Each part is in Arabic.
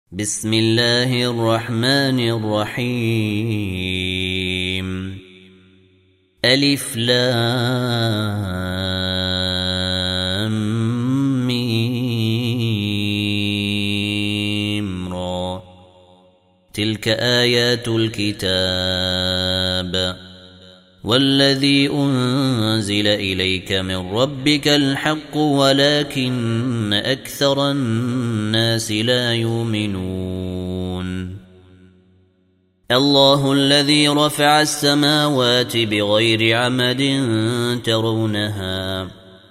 بسم الله الرحمن الرحيم ألف لام ميم را تلك آيات الكتاب والذي أنزل إليك من ربك الحق ولكن أكثر الناس لا يؤمنون الله الذي رفع السماوات بغير عمد ترونها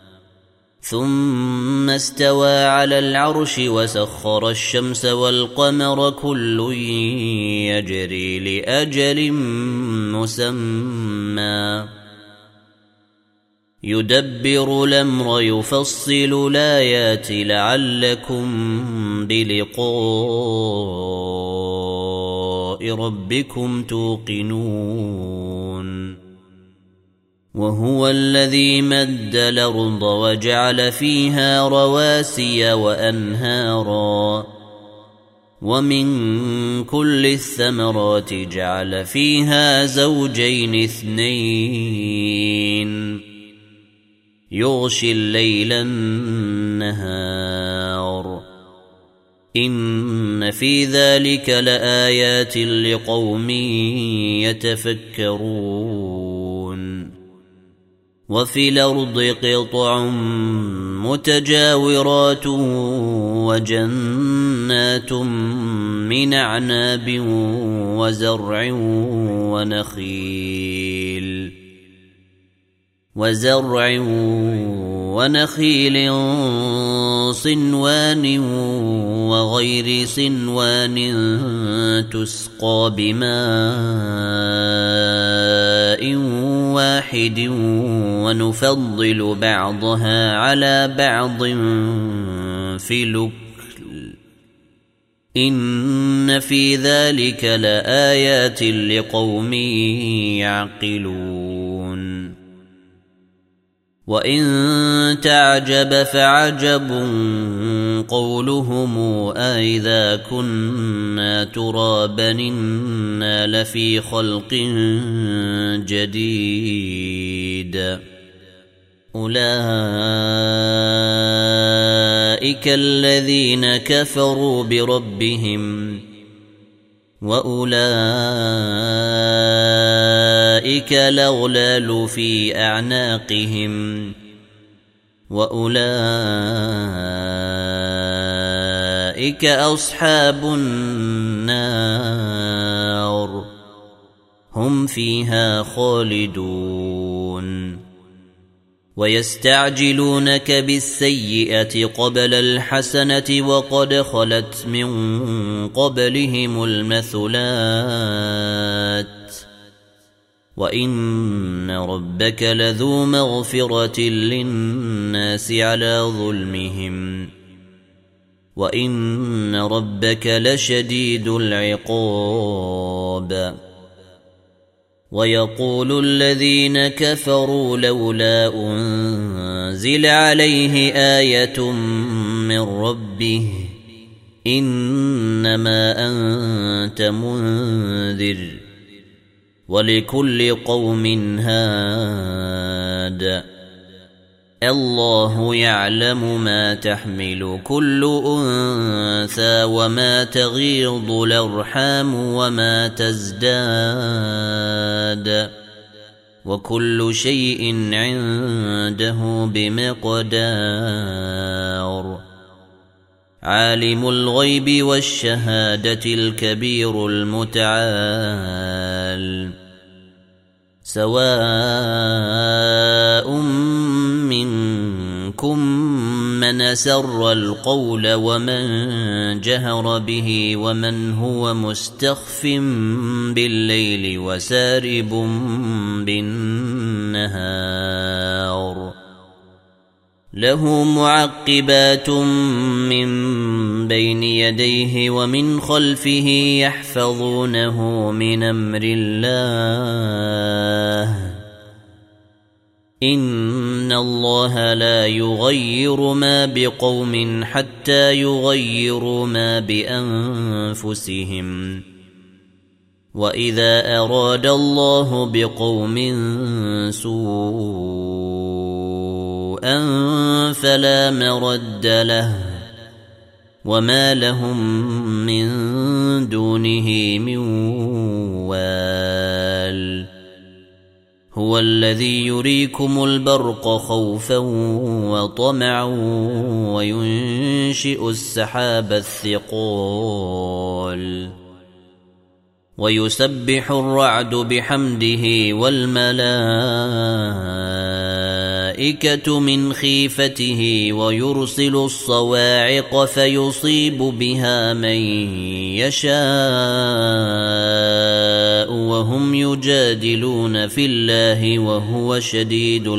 ثم استوى على العرش وسخر الشمس والقمر كل يجري لأجل مسمى يدبر الأمر يفصل الآيات لعلكم بلقاء ربكم توقنون وهو الذي مد الأرض وجعل فيها رواسي وأنهارا ومن كل الثمرات جعل فيها زوجين اثنين يغشي الليل النهار إن في ذلك لآيات لقوم يتفكرون وفي الأرض قطع متجاورات وجنات من أعناب وزرع ونخيل صنوان وغير صنوان تسقى بماء واحد ونفضل بعضها على بعض في الأكل إن في ذلك لآيات لقوم يعقلون وإن تعجب فعجب قولهم أإذا كنا ترابا إنا لفي خلق جديد أولئك الذين كفروا بربهم وأولئك الأغلال في أعناقهم وأولئك أصحاب النار هم فيها خالدون ويستعجلونك بالسيئة قبل الحسنة وقد خلت من قبلهم المثلات وإن ربك لذو مغفرة للناس على ظلمهم وإن ربك لشديد العقاب ويقول الذين كفروا لولا أنزل عليه آية من ربه إنما أنت منذر ولكل قوم هاد الله يعلم ما تحمل كل أنثى وما تغيض الأرحام وما تزداد وكل شيء عنده بمقدار عالم الغيب والشهادة الكبير المتعال سواء منكم من أسر القول ومن جهر به ومن هو مستخف بالليل وسارب بالنهار له معقبات من بين يديه ومن خلفه يحفظونه من أمر الله إن الله لا يغير ما بقوم حتى يغيروا ما بأنفسهم وإذا أراد الله بقوم سوءا فلا مرد له وما لهم من دونه من وال هو الذي يريكم البرق خوفا وطمعا وينشئ السحاب الثقال ويسبح الرعد بحمده والملائكة من خيفته ويرسل الصواعق فيصيب بها من يشاء وهم يجادلون في الله وهو شديد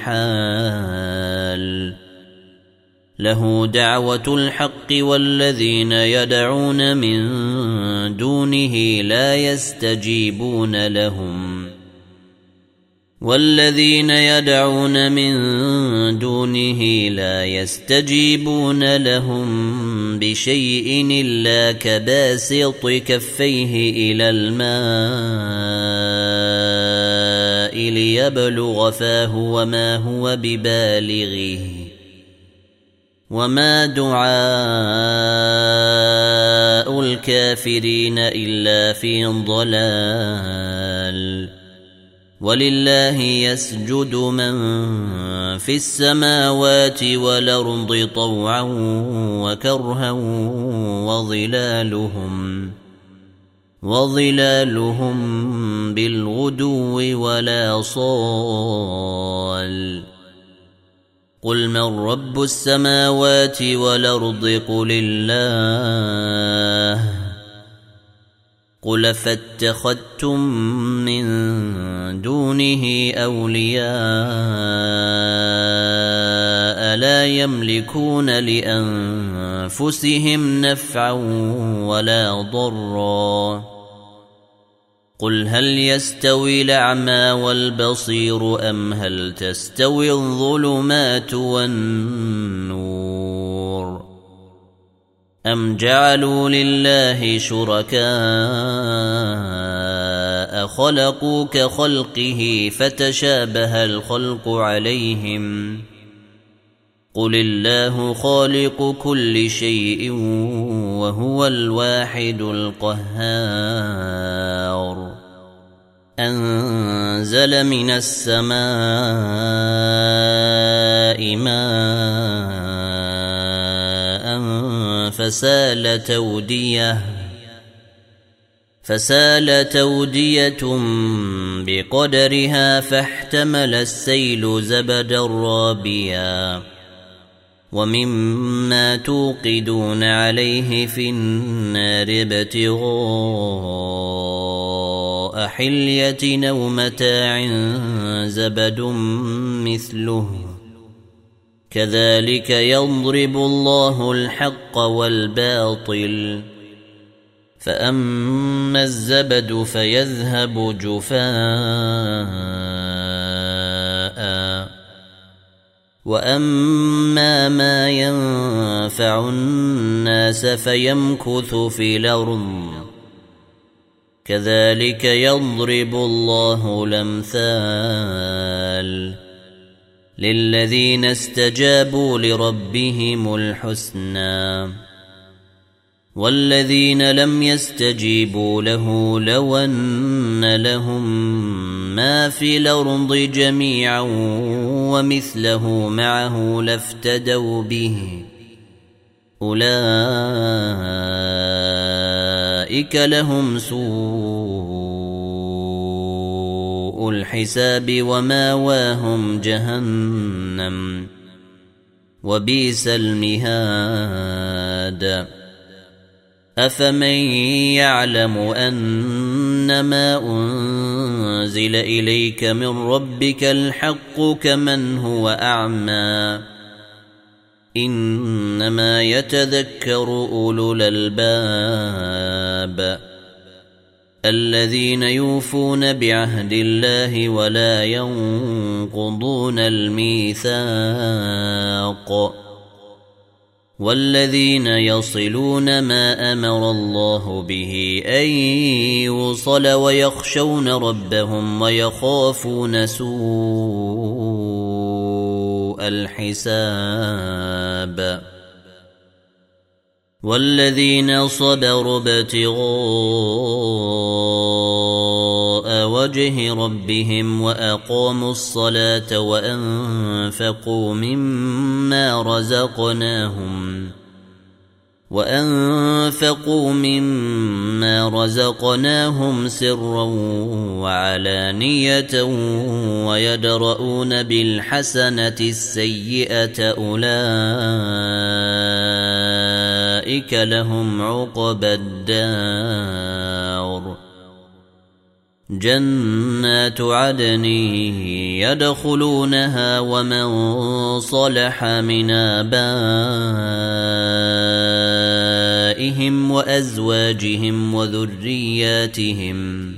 المحال له دعوة الحق والذين يدعون من دونه لا يستجيبون لهم بشيء إلا كباسط كفيه إلى الماء ليبلغ فاه وما هو ببالغه وما دعاء الكافرين إلا في ضلال ولله يسجد من في السماوات والأرض طوعا وكرها وظلالهم بالغدو ولا صال قل من رب السماوات والأرض قل الله قل فاتخذتم من دونه أولياء لا يملكون لأنفسهم نفعا ولا ضرا قل هل يستوي الأعمى والبصير أم هل تستوي الظلمات والنور أم جعلوا لله شركاء خلقوا كخلقه فتشابه الخلق عليهم قل الله خالق كل شيء وهو الواحد القهار أنزل من السماء ماء فسال تودية بقدرها فاحتمل السيل زبدا رابيا ومما توقدون عليه في النار ابتغاء حلية أو متاع زبد مثله كذلك يضرب الله الحق والباطل فأما الزبد فيذهب جفاء وأما ما ينفع الناس فيمكث في الأرض كذلك يضرب الله الأمثال للذين استجابوا لربهم الحسنى والذين لم يستجيبوا له لو أن لهم ما في الأرض جميعا ومثله معه لافتدوا به أولئك لهم سوء الحساب وماواهم جهنم وبئس المهاد أفمن يعلم أنما أنزل إليك من ربك الحق كمن هو أعمى إنما يتذكر أولو الألباب الذين يوفون بعهد الله ولا ينقضون الميثاق والذين يصلون ما أمر الله به أن يوصل ويخشون ربهم ويخافون سوء الحساب والذين صبروا ابتغاء وجه ربهم وأقاموا الصلاة وأنفقوا مما رزقناهم سرا وعلانية ويدرؤون بالحسنة السيئة أولئك لهم عقبى الدار جنات عدن يدخلونها ومن صلح من آبائهم وأزواجهم وذرياتهم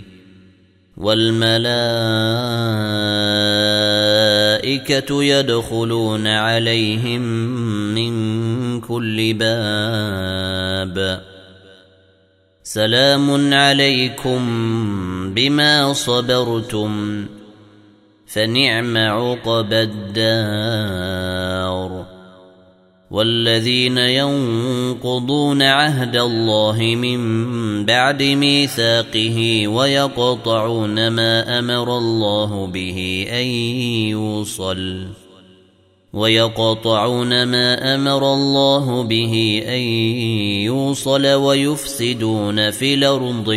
والملائكة يدخلون عليهم من كل باب سلام عليكم بما صبرتم فنعم عقبى الدار والذين ينقضون عهد الله من بعد ميثاقه ويقطعون ما أمر الله به أن يوصل ويفسدون في الأرض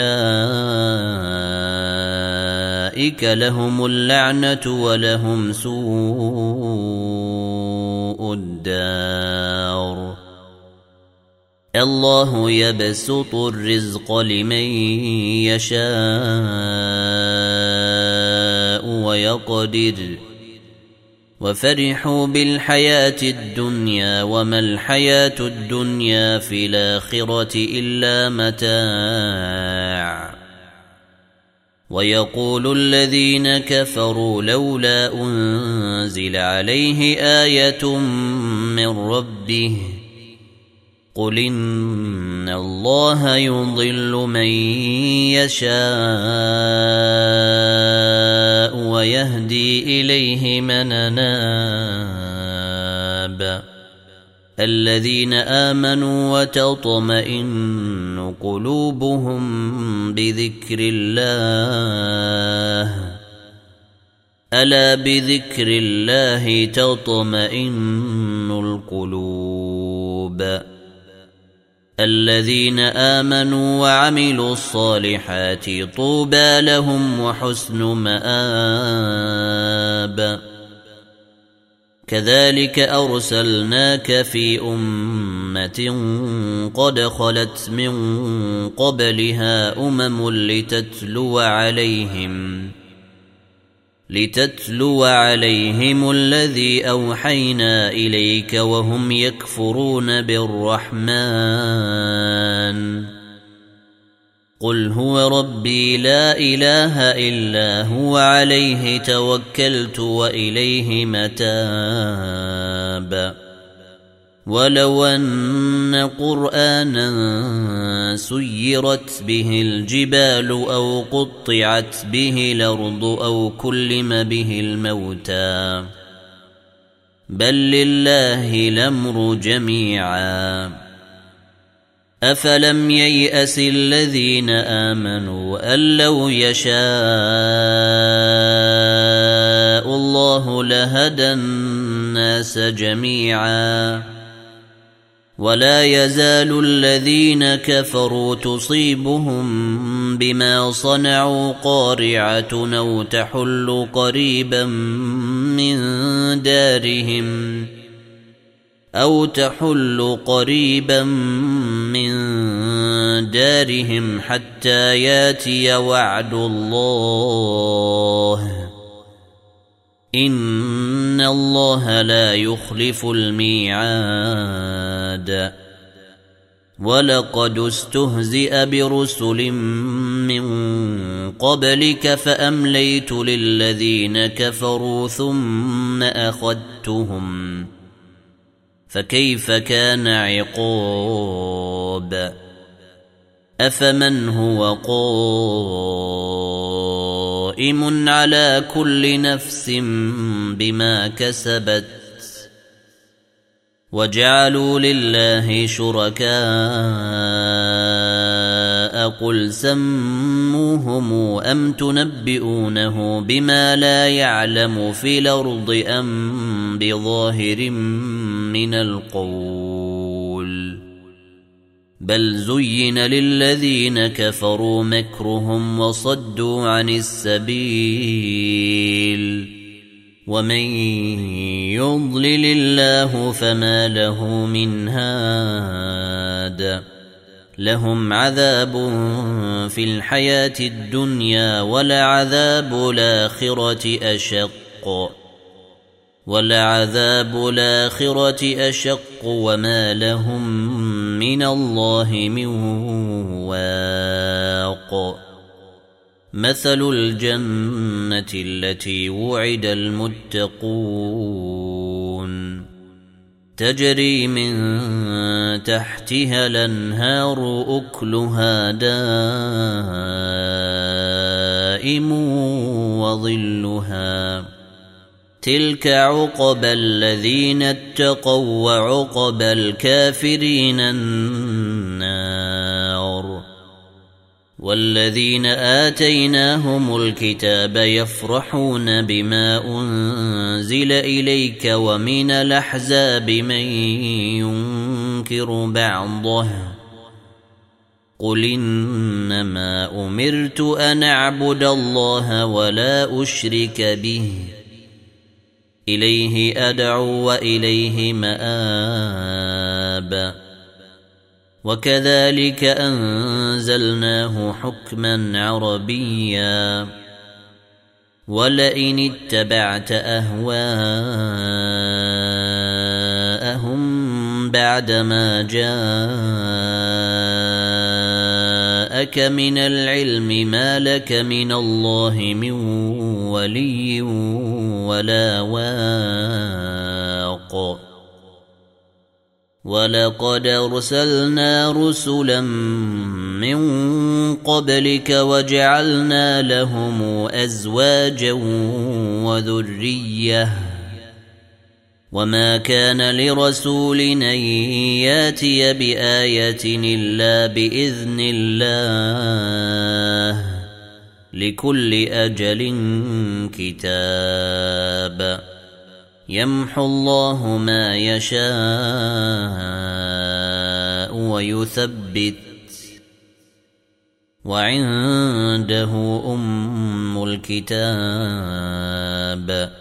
أولئك لهم اللعنة ولهم سوء الدار الله يبسط الرزق لمن يشاء ويقدر وفرحوا بالحياة الدنيا وما الحياة الدنيا في الآخرة إلا متاع ويقول الذين كفروا لولا أنزل عليه آية من ربه قل إن الله يضل من يشاء ويهدي إليه من أناب الذين آمنوا وتطمئن قلوبهم بذكر الله ألا بذكر الله تطمئن القلوب الذين آمنوا وعملوا الصالحات طوبى لهم وحسن مآب كذلك أرسلناك في أمة قد خلت من قبلها لتتلو عليهم الذي أوحينا إليك وهم يكفرون بالرحمن قل هو ربي لا إله إلا هو عليه توكلت وإليه متاب ولو أن قرآنا سيرت به الجبال أو قطعت به الأرض أو كلم به الموتى بل لله الأمر جميعا أفلم ييأس الذين آمنوا أن لو يشاء الله لهدى الناس جميعا ولا يزال الذين كفروا تصيبهم بما صنعوا قارعة أو تحل قريبا من دارهم حتى ياتي وعد الله إن الله لا يخلف الميعاد ولقد استهزئ برسل من قبلك فأمليت للذين كفروا ثم أخذتهم فكيف كان عقاب أفمن هو قائم على كل نفس بما كسبت وجعلوا لله شركاء قل سموهم أم تنبئونه بما لا يعلم في الأرض أم بظاهر من القول بل زين للذين كفروا مكرهم وصدوا عن السبيل ومن يضلل الله فما له من هاد لهم عذاب في الحياة الدنيا ولعذاب الآخرة أشق وما لهم من الله من واق مثل الجنة التي وعد المتقون تجري من تحتها الأنهار أكلها دائم وظلها تلك عقبى الذين اتقوا وعقبى الكافرين النار والذين آتيناهم الكتاب يفرحون بما أنزل إليك ومن الأحزاب من ينكر بعضه قل إنما أمرت أن أعبد الله ولا أشرك به إليه أدعو وإليه مآب وكذلك أنزلناه حكما عربيا ولئن اتبعت أهواءهم بعدما جاءك من العلم ما لك من الله من ولي ولا واق ولقد أرسلنا رسلا من قبلك وجعلنا لهم أزواجا وذرية وما كان لرسول أن ياتي بآية إلا بإذن الله لكل أجل كتاب يمحو الله ما يشاء ويثبت وعنده أم الكتاب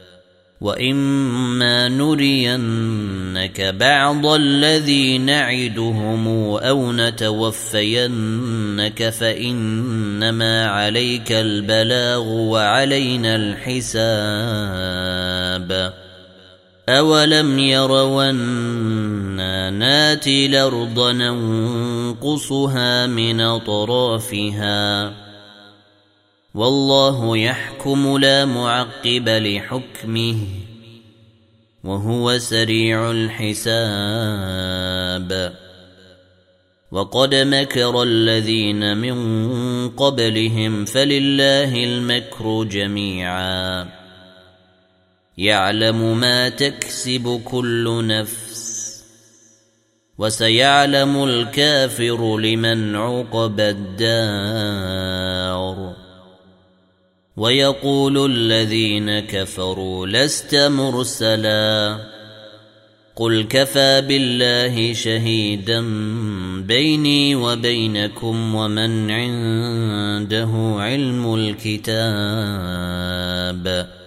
وإما نرينك بعض الذي نعدهم أو نتوفينك فإنما عليك البلاغ وعلينا الحساب أولم يروا أنا ناتي الأرض ننقصها من أطرافها والله يحكم لا معقب لحكمه وهو سريع الحساب وقد مكر الذين من قبلهم فلله المكر جميعا يعلم ما تكسب كل نفس وسيعلم الكافر لمن عقبى الدار ويقول الذين كفروا لست مرسلا قل كفى بالله شهيدا بيني وبينكم ومن عنده علم الكتاب